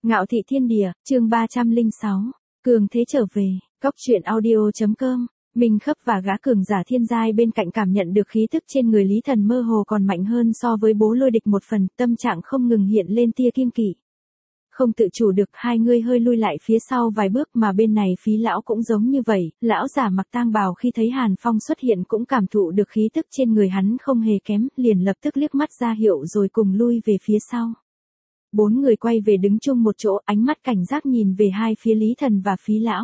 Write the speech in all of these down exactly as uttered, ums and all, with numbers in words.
Ngạo thị thiên địa, chương ba trăm lẻ sáu, cường thế trở về, cóc truyện audio.com, Minh Khấp và gã cường giả thiên giai bên cạnh cảm nhận được khí tức trên người Lý Thần mơ hồ còn mạnh hơn so với Bố Lôi Địch một phần, tâm trạng không ngừng hiện lên tia kiêng kỵ. Không tự chủ được, hai người hơi lui lại phía sau vài bước, mà bên này Phí lão cũng giống như vậy, lão giả mặc tang bào khi thấy Hàn Phong xuất hiện cũng cảm thụ được khí tức trên người hắn không hề kém, liền lập tức liếc mắt ra hiệu rồi cùng lui về phía sau. Bốn người quay về đứng chung một chỗ, ánh mắt cảnh giác nhìn về hai phía Lý Thần và Phí lão.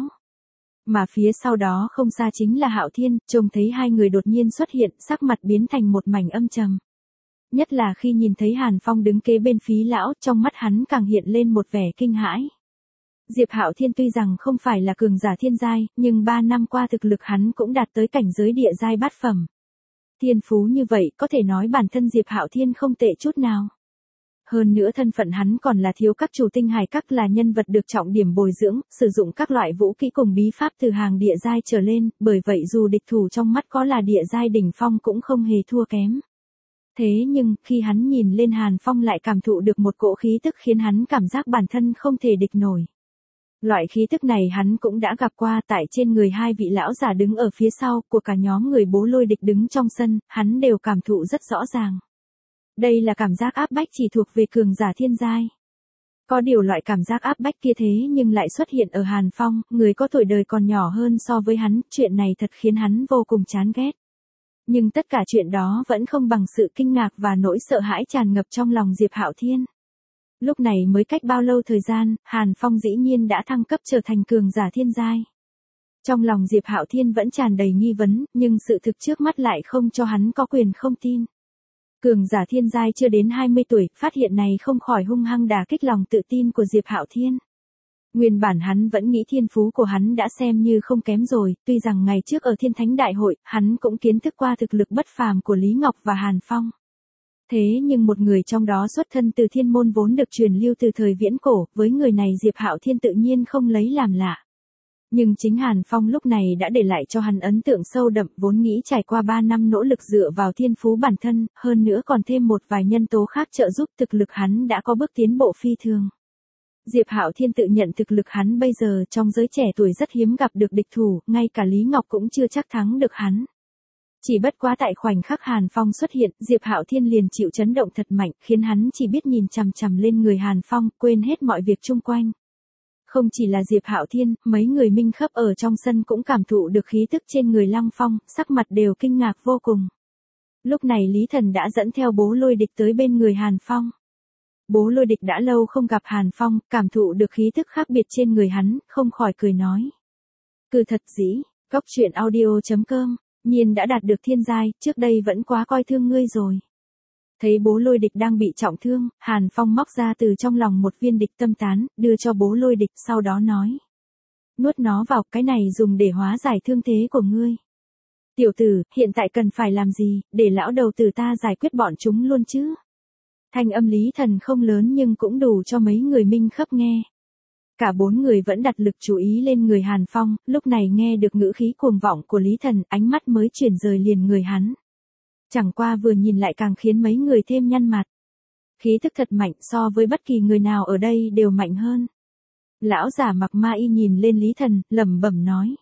Mà phía sau đó không xa chính là Hạo Thiên, trông thấy hai người đột nhiên xuất hiện, sắc mặt biến thành một mảnh âm trầm. Nhất là khi nhìn thấy Hàn Phong đứng kế bên Phí lão, trong mắt hắn càng hiện lên một vẻ kinh hãi. Diệp Hạo Thiên tuy rằng không phải là cường giả thiên giai, nhưng ba năm qua thực lực hắn cũng đạt tới cảnh giới địa giai bát phẩm. Thiên phú như vậy, có thể nói bản thân Diệp Hạo Thiên không tệ chút nào. Hơn nữa thân phận hắn còn là thiếu các chủ tinh hải các, là nhân vật được trọng điểm bồi dưỡng, sử dụng các loại vũ kỹ cùng bí pháp từ hàng địa giai trở lên, bởi vậy dù địch thủ trong mắt có là địa giai đỉnh phong cũng không hề thua kém. Thế nhưng, khi hắn nhìn lên Hàn Phong lại cảm thụ được một cỗ khí tức khiến hắn cảm giác bản thân không thể địch nổi. Loại khí tức này hắn cũng đã gặp qua tại trên người hai vị lão giả đứng ở phía sau của cả nhóm người Bố Lôi Địch đứng trong sân, hắn đều cảm thụ rất rõ ràng. Đây là cảm giác áp bách chỉ thuộc về cường giả thiên giai. Có điều loại cảm giác áp bách kia thế nhưng lại xuất hiện ở Hàn Phong, người có tuổi đời còn nhỏ hơn so với hắn, chuyện này thật khiến hắn vô cùng chán ghét. Nhưng tất cả chuyện đó vẫn không bằng sự kinh ngạc và nỗi sợ hãi tràn ngập trong lòng Diệp Hạo Thiên. Lúc này mới cách bao lâu thời gian, Hàn Phong dĩ nhiên đã thăng cấp trở thành cường giả thiên giai. Trong lòng Diệp Hạo Thiên vẫn tràn đầy nghi vấn, nhưng sự thực trước mắt lại không cho hắn có quyền không tin. Cường giả thiên giai chưa đến hai mươi tuổi, phát hiện này không khỏi hung hăng đả kích lòng tự tin của Diệp Hạo Thiên. Nguyên bản hắn vẫn nghĩ thiên phú của hắn đã xem như không kém rồi, tuy rằng ngày trước ở Thiên Thánh Đại Hội, hắn cũng kiến thức qua thực lực bất phàm của Lý Ngọc và Hàn Phong. Thế nhưng một người trong đó xuất thân từ thiên môn vốn được truyền lưu từ thời viễn cổ, với người này Diệp Hạo Thiên tự nhiên không lấy làm lạ. Nhưng chính Hàn Phong lúc này đã để lại cho hắn ấn tượng sâu đậm, vốn nghĩ trải qua ba năm nỗ lực dựa vào thiên phú bản thân, hơn nữa còn thêm một vài nhân tố khác trợ giúp, thực lực hắn đã có bước tiến bộ phi thường. Diệp Hạo Thiên tự nhận thực lực hắn bây giờ trong giới trẻ tuổi rất hiếm gặp được địch thủ, ngay cả Lý Ngọc cũng chưa chắc thắng được hắn. Chỉ bất quá tại khoảnh khắc Hàn Phong xuất hiện, Diệp Hạo Thiên liền chịu chấn động thật mạnh, khiến hắn chỉ biết nhìn chằm chằm lên người Hàn Phong, quên hết mọi việc chung quanh. Không chỉ là Diệp Hạo Thiên, mấy người Minh Khấp ở trong sân cũng cảm thụ được khí tức trên người Lăng Phong, sắc mặt đều kinh ngạc vô cùng. Lúc này Lý Thần đã dẫn theo Bố Lôi Địch tới bên người Hàn Phong. Bố Lôi Địch đã lâu không gặp Hàn Phong, cảm thụ được khí tức khác biệt trên người hắn, không khỏi cười nói. Cừ thật dĩ, cóc truyện audio.com, nhiên đã đạt được thiên giai, trước đây vẫn quá coi thương ngươi rồi. Thấy Bố Lôi Địch đang bị trọng thương, Hàn Phong móc ra từ trong lòng một viên địch tâm tán, đưa cho Bố Lôi Địch, sau đó nói. Nuốt nó vào, cái này dùng để hóa giải thương thế của ngươi. Tiểu tử, hiện tại cần phải làm gì, để lão đầu tử ta giải quyết bọn chúng luôn chứ. Thanh âm Lý Thần không lớn nhưng cũng đủ cho mấy người Minh Khấp nghe. Cả bốn người vẫn đặt lực chú ý lên người Hàn Phong, lúc này nghe được ngữ khí cuồng vọng của Lý Thần, ánh mắt mới chuyển rời liền người hắn. Chẳng qua vừa nhìn lại càng khiến mấy người thêm nhăn mặt. Khí thức thật mạnh, so với bất kỳ người nào ở đây đều mạnh hơn. Lão giả mặc ma y nhìn lên Lý Thần, lẩm bẩm nói.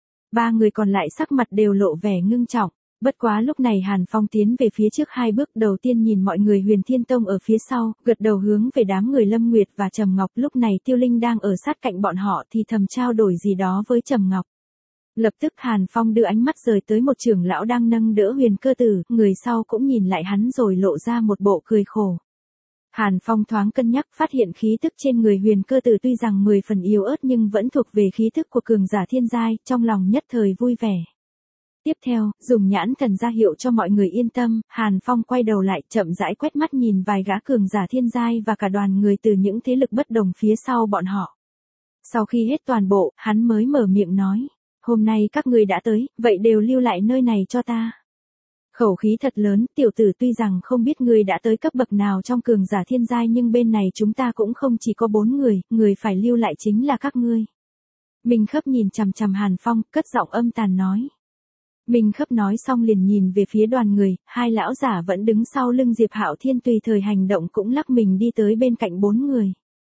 Ba người còn lại sắc mặt đều lộ vẻ ngưng trọng. Bất quá lúc này Hàn Phong tiến về phía trước hai bước, đầu tiên nhìn mọi người Huyền Thiên Tông ở phía sau, gật đầu hướng về đám người Lâm Nguyệt và Trầm Ngọc. Lúc này Tiêu Linh đang ở sát cạnh bọn họ thì thầm trao đổi gì đó với Trầm Ngọc. Lập tức Hàn Phong đưa ánh mắt rời tới một trưởng lão đang nâng đỡ Huyền Cơ Tử, người sau cũng nhìn lại hắn rồi lộ ra một bộ cười khổ. Hàn Phong thoáng cân nhắc, phát hiện khí tức trên người Huyền Cơ Tử tuy rằng mười phần yếu ớt nhưng vẫn thuộc về khí tức của cường giả thiên giai, trong lòng nhất thời vui vẻ. Tiếp theo, dùng nhãn thần ra hiệu cho mọi người yên tâm, Hàn Phong quay đầu lại, chậm rãi quét mắt nhìn vài gã cường giả thiên giai và cả đoàn người từ những thế lực bất đồng phía sau bọn họ. Sau khi hết toàn bộ, hắn mới mở miệng nói. Hôm nay các ngươi đã tới, vậy đều lưu lại nơi này cho ta. Khẩu khí thật lớn, tiểu tử, tuy rằng không biết ngươi đã tới cấp bậc nào trong cường giả thiên giai nhưng bên này chúng ta cũng không chỉ có bốn người, người phải lưu lại chính là các ngươi. Minh Khấp nhìn chằm chằm Hàn Phong, cất giọng âm tàn nói. Minh Khấp nói xong liền nhìn về phía đoàn người, hai lão giả vẫn đứng sau lưng Diệp Hạo Thiên tùy thời hành động cũng lắc mình đi tới bên cạnh bốn người.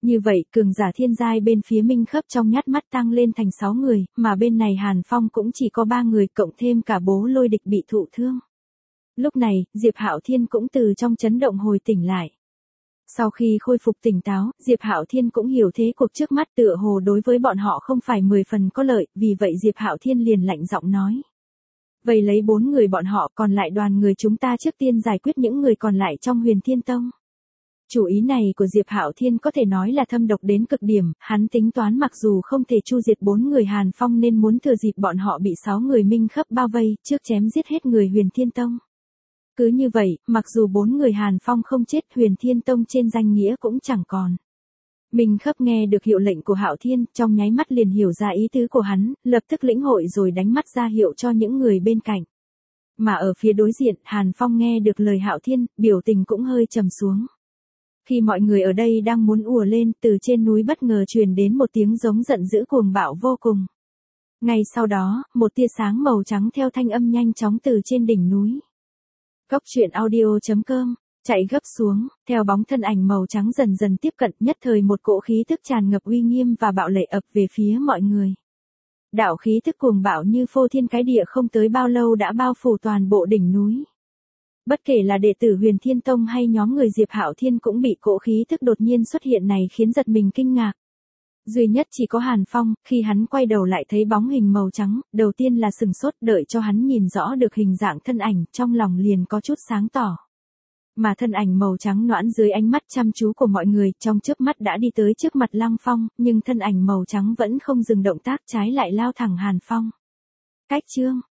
Như vậy, cường giả thiên giai bên phía Minh Khấp trong nhát mắt tăng lên thành sáu người, mà bên này Hàn Phong cũng chỉ có ba người, cộng thêm cả bố Lôi Địch bị thụ thương. Lúc này, Diệp Hạo Thiên cũng từ trong chấn động hồi tỉnh lại. Sau khi khôi phục tỉnh táo, Diệp Hạo Thiên cũng hiểu thế cuộc trước mắt tựa hồ đối với bọn họ không phải mười phần có lợi, vì vậy Diệp Hạo Thiên liền lạnh giọng nói. Vậy lấy bốn người bọn họ, còn lại đoàn người chúng ta trước tiên giải quyết những người còn lại trong Huyền Thiên Tông. Chủ ý này của Diệp Hạo Thiên có thể nói là thâm độc đến cực điểm, hắn tính toán mặc dù không thể chu diệt bốn người Hàn Phong nên muốn thừa dịp bọn họ bị sáu người Minh Khấp bao vây, trước chém giết hết người Huyền Thiên Tông. Cứ như vậy, mặc dù bốn người Hàn Phong không chết, Huyền Thiên Tông trên danh nghĩa cũng chẳng còn. Minh Khấp nghe được hiệu lệnh của Hạo Thiên, trong nháy mắt liền hiểu ra ý tứ của hắn, lập tức lĩnh hội rồi đánh mắt ra hiệu cho những người bên cạnh. Mà ở phía đối diện, Hàn Phong nghe được lời Hạo Thiên, biểu tình cũng hơi trầm xuống. Khi mọi người ở đây đang muốn ùa lên, từ trên núi bất ngờ truyền đến một tiếng giống giận dữ cuồng bạo vô cùng. Ngay sau đó, một tia sáng màu trắng theo thanh âm nhanh chóng từ trên đỉnh núi. Cốc truyện audio chấm com, chạy gấp xuống, theo bóng thân ảnh màu trắng dần dần tiếp cận, nhất thời một cỗ khí tức tràn ngập uy nghiêm và bạo lệ ập về phía mọi người. Đạo khí tức cuồng bạo như phô thiên cái địa không tới bao lâu đã bao phủ toàn bộ đỉnh núi. Bất kể là đệ tử Huyền Thiên Tông hay nhóm người Diệp Hạo Thiên cũng bị cỗ khí tức đột nhiên xuất hiện này khiến giật mình kinh ngạc. Duy nhất chỉ có Hàn Phong, khi hắn quay đầu lại thấy bóng hình màu trắng, đầu tiên là sừng sốt, đợi cho hắn nhìn rõ được hình dạng thân ảnh, trong lòng liền có chút sáng tỏ. Mà thân ảnh màu trắng noãn dưới ánh mắt chăm chú của mọi người, trong chớp mắt đã đi tới trước mặt Lăng Phong, nhưng thân ảnh màu trắng vẫn không dừng động tác, trái lại lao thẳng Hàn Phong. Cách chương